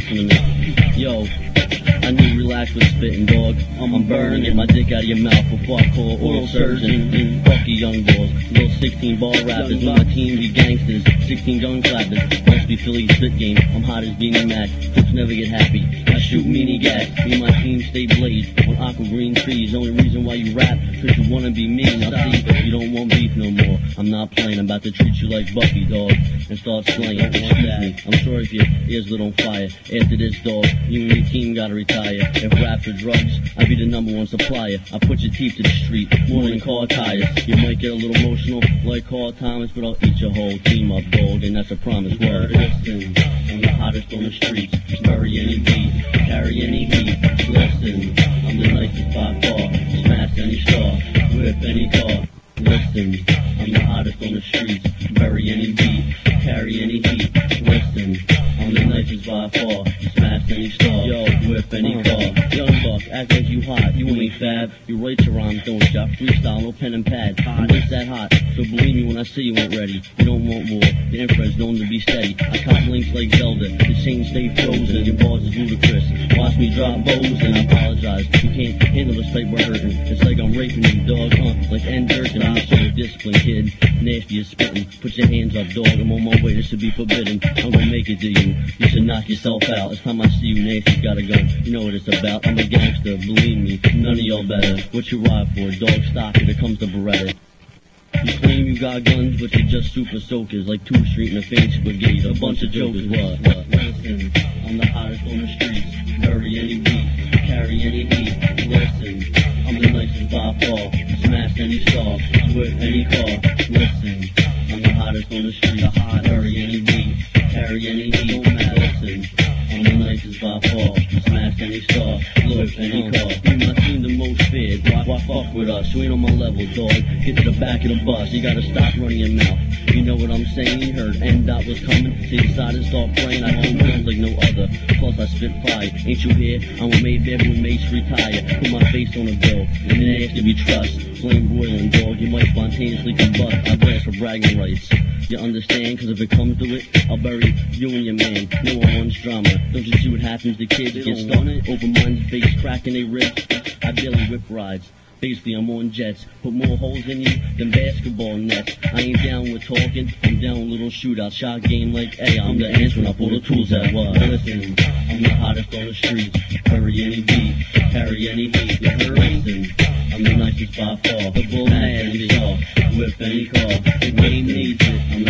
listen to me. Yo, I need relax with spitting, dog. I'm burning, get my dick out of your mouth before I call oral surgeon. Fuck you young boys, little 16 ball rappers. On my team be gangsters, 16 gun clappers. Must be Philly spit game, I'm hot as Beanie Mac. Folks never get happy, I shoot meanie gas. Me and my team stay blazed on aqua green trees. Only reason why you rap, cause you wanna be mean. Now see, you don't want beef no more. I'm not playing, I'm about to treat you like Buffy, dog, and start slaying. Excuse me, I'm sorry if your ears lit on fire. After this, dog, you and your team gotta retire. If rap for drugs, I be the #1 supplier. I put your teeth to the street, more than car tires. You might get a little emotional, like Carl Thomas, but I'll eat your whole team up, dog, and that's a promise word. Listen, I'm the hottest on the streets. Bury any beat, carry any heat. Listen, I'm the nicest by far. Smash any star, whip any car. Listen, I'm the hottest on the streets. Bury any beat, carry any heat. Listen, I'm the nicest by far. Smash any star, yo, whip any car. Young buck, act like you hot, you ain't fab. You write your rhymes, don't ya? Freestyle, no pen and pad. I'm just that hot, so believe me when I say you ain't ready. You don't want more, the infrared's known to be steady. I cop links like Zelda, the chain stay frozen. Your bars is ludicrous, watch me drop bows and I apologize. You can't handle this type of hurting. It's like I'm raping you, dog, like N. Durkin. I'm not sure discipline, kid. Nasty as spitting. Put your hands up, dog, I'm on my way, this should be forbidden. I'm gonna make it to you, you should knock yourself out. It's time I see you, Nasty's got a gun, you know what it's about. I'm a gangster, believe me, none of y'all better. What you ride for, dog stock when it comes to Beretta. You claim you got guns, but you're just super soakers, like 2 Street and the Fancy Brigade, a bunch of jokers, what? Listen, I'm the hottest on the streets, bury any beat, carry any heat. Listen, I'm the nicest by far, smash any star, whip any car. Listen, I'm the hottest on the streets, bury any beat, carry any heat. Don't matter, listen, I'm the nicest by far, smash any star, whip any car. You my team the most feared, why fuck with us? You ain't on my level, dog. Get to the back of the bus, you gotta stop running your mouth. You know what I'm saying? You heard N-Dot was coming, so you decided to start praying. I do guns like no other, plus I spit fire. Ain't you here? I'm a Mayberry when Mace retire. Put my face on a bill, and then ask if you trust. Flame broiling, dog, you might spontaneously combust. I blast for bragging rights. You understand? Cause if it comes to it, I'll bury you and your man. No one wants drama. Don't you see what happens to kids? Get started, open-minded face, cracking they ribs. I barely whip rides. Basically, I'm on jets. Put more holes in you than basketball nets. I ain't down with talking, I'm down with little shootouts. Shot game like, hey, I'm the answer when I pull the tools out. What? Listen, I'm the hottest on the streets. Bury any beat, carry any heat. You heard? Listen, I'm the nicest by far. The bull mad any star, whip any car. The game needs it. I'm